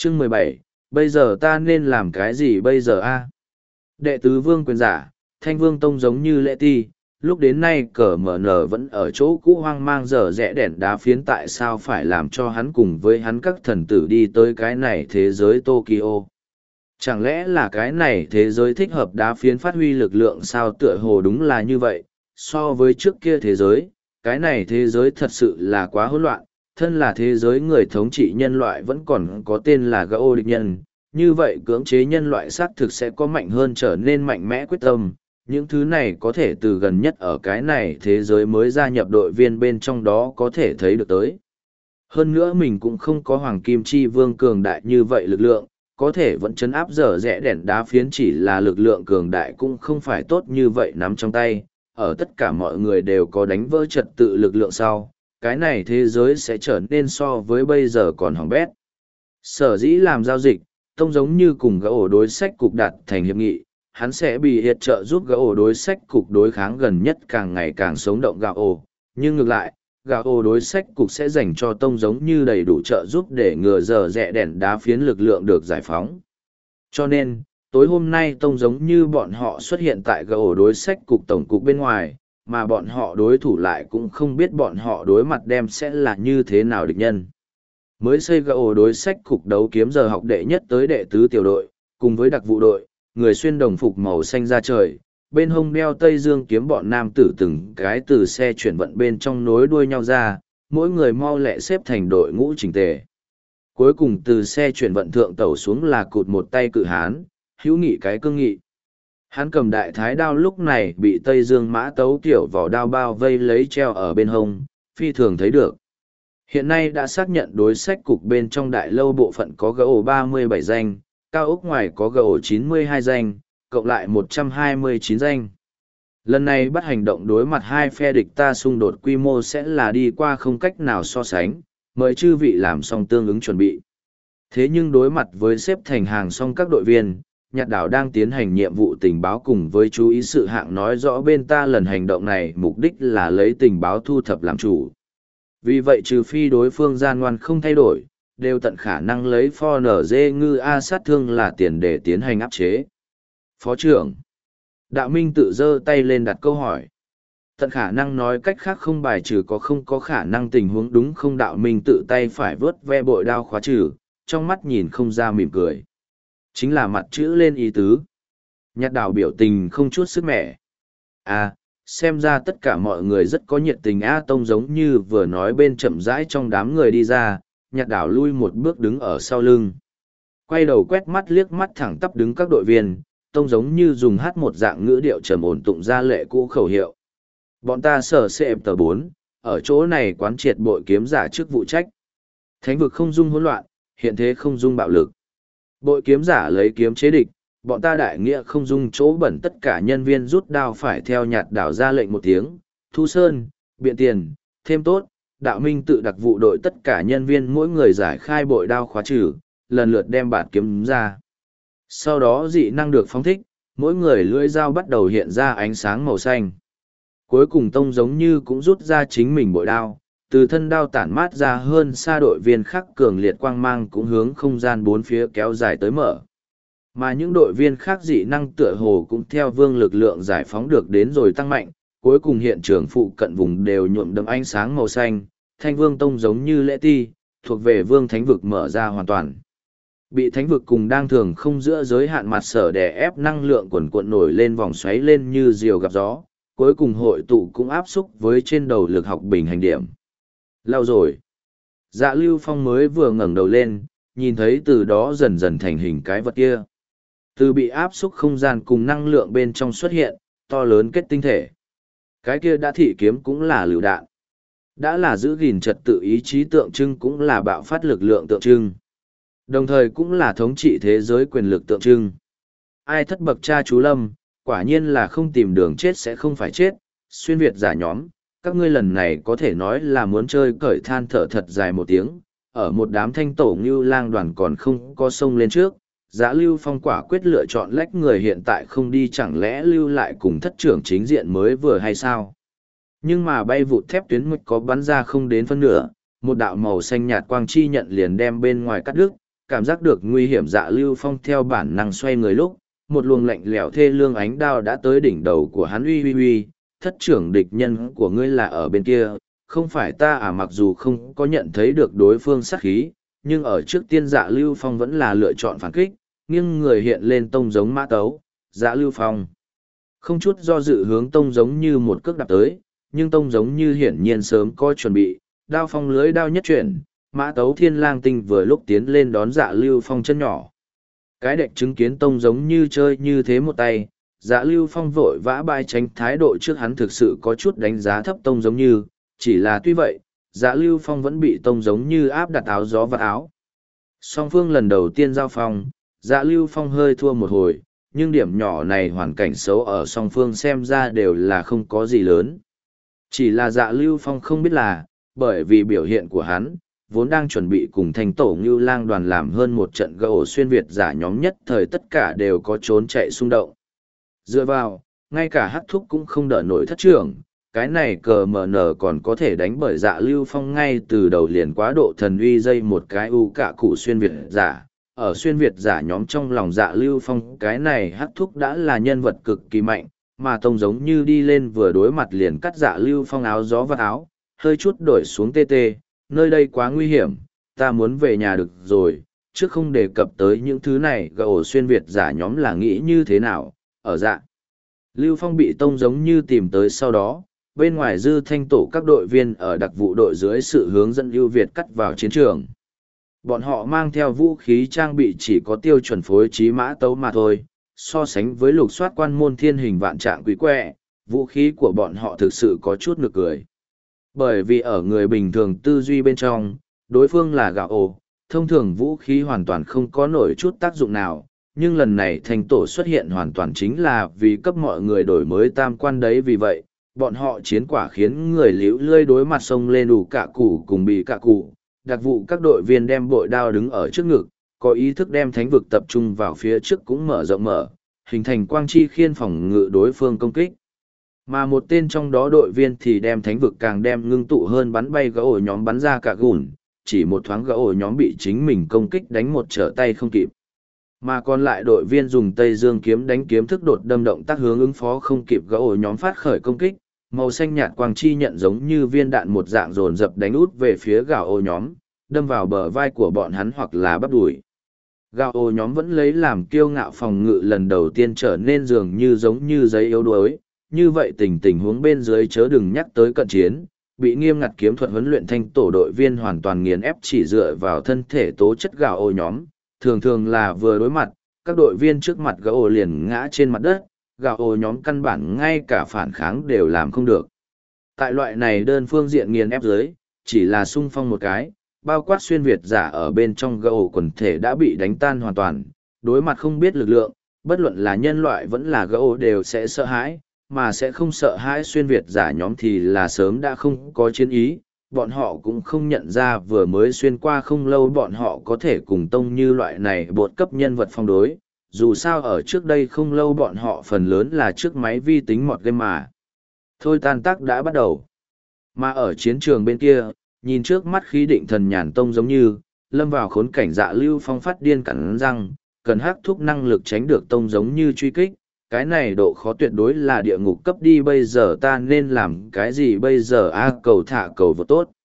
Chương 17, bây giờ ta nên làm cái gì bây giờ a? Đệ tứ vương quyền giả, Thanh Vương Tông giống như Lệ Ti, lúc đến nay cờ mở nở vẫn ở chỗ cũ hoang mang dở rẽ đèn đá phiến, tại sao phải làm cho hắn cùng với hắn các thần tử đi tới cái này thế giới Tokyo. Chẳng lẽ là cái này thế giới thích hợp đá phiến phát huy lực lượng sao? Tựa hồ đúng là như vậy, so với trước kia thế giới, cái này thế giới thật sự là quá hỗn loạn, thân là thế giới người thống trị nhân loại vẫn còn có tên là Gao địch nhân, như vậy cưỡng chế nhân loại xác thực sẽ có mạnh hơn, trở nên mạnh mẽ quyết tâm. Những thứ này có thể từ gần nhất ở cái này thế giới mới gia nhập đội viên bên trong đó có thể thấy được tới. Hơn nữa mình cũng không có Hoàng Kim Chi Vương cường đại như vậy lực lượng, có thể vẫn chấn áp dở rẽ đèn đá phiến, chỉ là lực lượng cường đại cũng không phải tốt như vậy nắm trong tay. Ở tất cả mọi người đều có đánh vỡ trật tự lực lượng sau, cái này thế giới sẽ trở nên so với bây giờ còn hỏng bét. Sở dĩ làm giao dịch, Tông giống như cùng gã ổ đối sách cục đạt thành hiệp nghị, hắn sẽ bị hiệp trợ giúp gã ổ đối sách cục đối kháng gần nhất càng ngày càng sống động gã ổ. Nhưng ngược lại, gã ổ đối sách cục sẽ dành cho Tông giống như đầy đủ trợ giúp để ngừa dở rẽ đèn đá phiến lực lượng được giải phóng. Cho nên, tối hôm nay Tông giống như bọn họ xuất hiện tại gã ổ đối sách cục tổng cục bên ngoài, mà bọn họ đối thủ lại cũng không biết bọn họ đối mặt đem sẽ là như thế nào địch nhân. Mới xây gã ổ đối sách cục đấu kiếm giờ học đệ nhất tới đệ tứ tiểu đội, cùng với đặc vụ đội, người xuyên đồng phục màu xanh ra trời, bên hông đeo Tây Dương kiếm bọn nam tử từng cái từ xe chuyển vận bên trong nối đuôi nhau ra, mỗi người mau lẹ xếp thành đội ngũ chỉnh tề. Cuối cùng từ xe chuyển vận thượng tẩu xuống là cụt một tay cự hán, hữu nghị cái cương nghị. Hắn cầm đại thái đao lúc này bị Tây Dương mã tấu kiểu vỏ đao bao vây lấy treo ở bên hông, phi thường thấy được. Hiện nay đã xác nhận đối sách cục bên trong đại lâu bộ phận có GO 37 danh, cao ốc ngoài có GO 92 danh, cộng lại 129 danh. Lần này bắt hành động đối mặt hai phe địch ta xung đột quy mô sẽ là đi qua không cách nào so sánh, mời chư vị làm xong tương ứng chuẩn bị. Thế nhưng đối mặt với xếp thành hàng xong các đội viên, Nhạt đảo đang tiến hành nhiệm vụ tình báo cùng với chú ý sự hạng nói rõ bên ta lần hành động này mục đích là lấy tình báo thu thập làm chủ. Vì vậy trừ phi đối phương gian ngoan không thay đổi, đều tận khả năng lấy pho nở dê ngư A sát thương là tiền để tiến hành áp chế. Phó trưởng Đạo Minh tự giơ tay lên đặt câu hỏi. Tận khả năng nói cách khác không bài trừ không có khả năng tình huống đúng không? Đạo Minh tự tay phải vớt ve bội đao khóa trừ, trong mắt nhìn không ra mỉm cười. Chính là mặt chữ lên ý tứ. Nhạt đảo biểu tình không chút sức mẻ. À, xem ra tất cả mọi người rất có nhiệt tình. A Tông giống như vừa nói bên chậm rãi trong đám người đi ra, Nhạt đảo lui một bước đứng ở sau lưng. Quay đầu quét mắt liếc mắt thẳng tắp đứng các đội viên, Tông giống như dùng hát một dạng ngữ điệu trầm ổn tụng ra lệ cũ khẩu hiệu. Bọn ta sở CM tờ 4, ở chỗ này quán triệt bội kiếm giả chức vụ trách. Thánh vực không dung hỗn loạn, hiện thế không dung bạo lực. Bội kiếm giả lấy kiếm chế địch, bọn ta đại nghĩa không dung chỗ bẩn. Tất cả nhân viên rút đao phải theo Nhạt đảo ra lệnh một tiếng, thu sơn, biện tiền, thêm tốt. Đạo Minh tự đặc vụ đội tất cả nhân viên mỗi người giải khai bội đao khóa trừ, lần lượt đem bạt kiếm ra. Sau đó dị năng được phóng thích, mỗi người lưỡi dao bắt đầu hiện ra ánh sáng màu xanh. Cuối cùng Tông giống như cũng rút ra chính mình bội đao, từ thân đao tản mát ra hơn xa đội viên khác cường liệt quang mang cũng hướng không gian bốn phía kéo dài tới mở. Mà những đội viên khác dị năng tựa hồ cũng theo vương lực lượng giải phóng được đến rồi tăng mạnh, cuối cùng hiện trường phụ cận vùng đều nhuộm đậm ánh sáng màu xanh, Thanh Vương Tông giống như Lễ Ti, thuộc về vương thánh vực mở ra hoàn toàn. Bị thánh vực cùng đang thường không giữa giới hạn mặt sở đè ép năng lượng quần cuộn nổi lên vòng xoáy lên như diều gặp gió, cuối cùng hội tụ cũng áp xúc với trên đầu lực học bình hành điểm. Lao rồi. Dạ Lưu Phong mới vừa ngẩng đầu lên, nhìn thấy từ đó dần dần thành hình cái vật kia. Từ bị áp xúc không gian cùng năng lượng bên trong xuất hiện, to lớn kết tinh thể. Cái kia đã thị kiếm cũng là lựu đạn. Đã là giữ gìn trật tự ý chí tượng trưng cũng là bạo phát lực lượng tượng trưng. Đồng thời cũng là thống trị thế giới quyền lực tượng trưng. Ai thất bậc cha chú lâm, quả nhiên là không tìm đường chết sẽ không phải chết, xuyên Việt giả nhóm, các ngươi lần này có thể nói là muốn chơi cởi than thở thật dài một tiếng, ở một đám thanh tổ như lang đoàn còn không có sông lên trước, Giá Lưu Phong quả quyết lựa chọn lách người hiện tại không đi, chẳng lẽ lưu lại cùng thất trưởng chính diện mới vừa hay sao? Nhưng mà bay vụt thép tuyến mực có bắn ra không đến phân nửa, một đạo màu xanh nhạt quang chi nhận liền đem bên ngoài cắt đứt, cảm giác được nguy hiểm Dạ Lưu Phong theo bản năng xoay người lúc, một luồng lạnh lẽo thê lương ánh đao đã tới đỉnh đầu của hắn. Uy uy uy, thất trưởng địch nhân của ngươi là ở bên kia, không phải ta à? Mặc dù không có nhận thấy được đối phương sát khí, nhưng ở trước tiên Dạ Lưu Phong vẫn là lựa chọn phản kích, nghiêng người hiện lên tông giống mã tấu. Dạ Lưu Phong không chút do dự hướng tông giống như một cước đạp tới, nhưng tông giống như hiển nhiên sớm có chuẩn bị, đao phong lưới đao nhất chuyển, mã tấu thiên lang tinh vừa lúc tiến lên đón Dạ Lưu Phong chân nhỏ. Cái đệch chứng kiến tông giống như chơi như thế một tay, Dạ Lưu Phong vội vã bay tránh, thái độ trước hắn thực sự có chút đánh giá thấp tông giống như, chỉ là tuy vậy, Dạ Lưu Phong vẫn bị tông giống như áp đặt áo gió và áo. Song phương lần đầu tiên giao phong, Dạ Lưu Phong hơi thua một hồi, nhưng điểm nhỏ này hoàn cảnh xấu ở song phương xem ra đều là không có gì lớn. Chỉ là Dạ Lưu Phong không biết là, bởi vì biểu hiện của hắn, vốn đang chuẩn bị cùng thành tổ Ngưu Lang đoàn làm hơn một trận gỗ xuyên Việt giả nhóm nhất thời tất cả đều có trốn chạy xung động. Dựa vào, ngay cả Hắc Thúc cũng không đỡ nổi thất trưởng, cái này cờ mờ nở còn có thể đánh bởi Dạ Lưu Phong ngay từ đầu liền quá độ thần uy dây một cái u cả cụ xuyên Việt giả. Ở xuyên Việt giả nhóm trong lòng Dạ Lưu Phong cái này Hắc Thúc đã là nhân vật cực kỳ mạnh, mà tông giống như đi lên vừa đối mặt liền cắt Dạ Lưu Phong áo gió và áo, hơi chút đổi xuống tê tê, nơi đây quá nguy hiểm, ta muốn về nhà được rồi, trước không đề cập tới những thứ này gỗ xuyên Việt giả nhóm là nghĩ như thế nào, ở Dạ Lưu Phong bị tông giống như tìm tới sau đó, bên ngoài dư thanh tổ các đội viên ở đặc vụ đội dưới sự hướng dẫn ưu việt cắt vào chiến trường. Bọn họ mang theo vũ khí trang bị chỉ có tiêu chuẩn phối trí mã tấu mà thôi, so sánh với lục soát quan môn thiên hình vạn trạng quý quẹ, vũ khí của bọn họ thực sự có chút nực cười. Bởi vì ở người bình thường tư duy bên trong, đối phương là gạo ồ, thông thường vũ khí hoàn toàn không có nổi chút tác dụng nào, nhưng lần này thành tổ xuất hiện hoàn toàn chính là vì cấp mọi người đổi mới tam quan đấy. Vì vậy, bọn họ chiến quả khiến người liễu lươi đối mặt sông lên đủ cả củ cùng bị cả củ. Đặc vụ các đội viên đem bội đao đứng ở trước ngực, có ý thức đem thánh vực tập trung vào phía trước cũng mở rộng mở, hình thành quang chi khiên phòng ngự đối phương công kích. Mà một tên trong đó đội viên thì đem thánh vực càng đem ngưng tụ hơn bắn bay gã ổ nhóm bắn ra cả gùn, chỉ một thoáng gã ổ nhóm bị chính mình công kích đánh một trở tay không kịp. Mà còn lại đội viên dùng Tây Dương kiếm đánh kiếm thức đột đâm động tác hướng ứng phó không kịp gã ổ nhóm phát khởi công kích, màu xanh nhạt quang chi nhận giống như viên đạn một dạng dồn dập đánh út về phía gã ổ nhóm, đâm vào bờ vai của bọn hắn hoặc là bắp đùi. Gã ổ nhóm vẫn lấy làm kiêu ngạo phòng ngự lần đầu tiên trở nên dường như giống như giấy yếu đuối, như vậy tình huống bên dưới chớ đừng nhắc tới cận chiến, bị nghiêm ngặt kiếm thuật huấn luyện thanh tổ đội viên hoàn toàn nghiền ép chỉ dựa vào thân thể tố chất gã ổ nhóm, thường thường là vừa đối mặt, các đội viên trước mặt gã ổ liền ngã trên mặt đất, gã ổ nhóm căn bản ngay cả phản kháng đều làm không được. Tại loại này đơn phương diện nghiền ép dưới, chỉ là xung phong một cái, bao quát xuyên Việt giả ở bên trong gã ổ quần thể đã bị đánh tan hoàn toàn, đối mặt không biết lực lượng, bất luận là nhân loại vẫn là gã ổ đều sẽ sợ hãi, mà sẽ không sợ hãi xuyên Việt giả nhóm thì là sớm đã không có chiến ý, bọn họ cũng không nhận ra vừa mới xuyên qua không lâu bọn họ có thể cùng tông như loại này bột cấp nhân vật phong đối, dù sao ở trước đây không lâu bọn họ phần lớn là trước máy vi tính mọt game mà. Thôi tan tác đã bắt đầu. Mà ở chiến trường bên kia, nhìn trước mắt khí định thần nhàn tông giống như, lâm vào khốn cảnh Dạ Lưu Phong phát điên cắn răng, cần hắc thúc năng lực tránh được tông giống như truy kích. Cái này độ khó tuyệt đối là địa ngục cấp đi, bây giờ ta nên làm cái gì bây giờ? Cầu thả cầu vô tốt.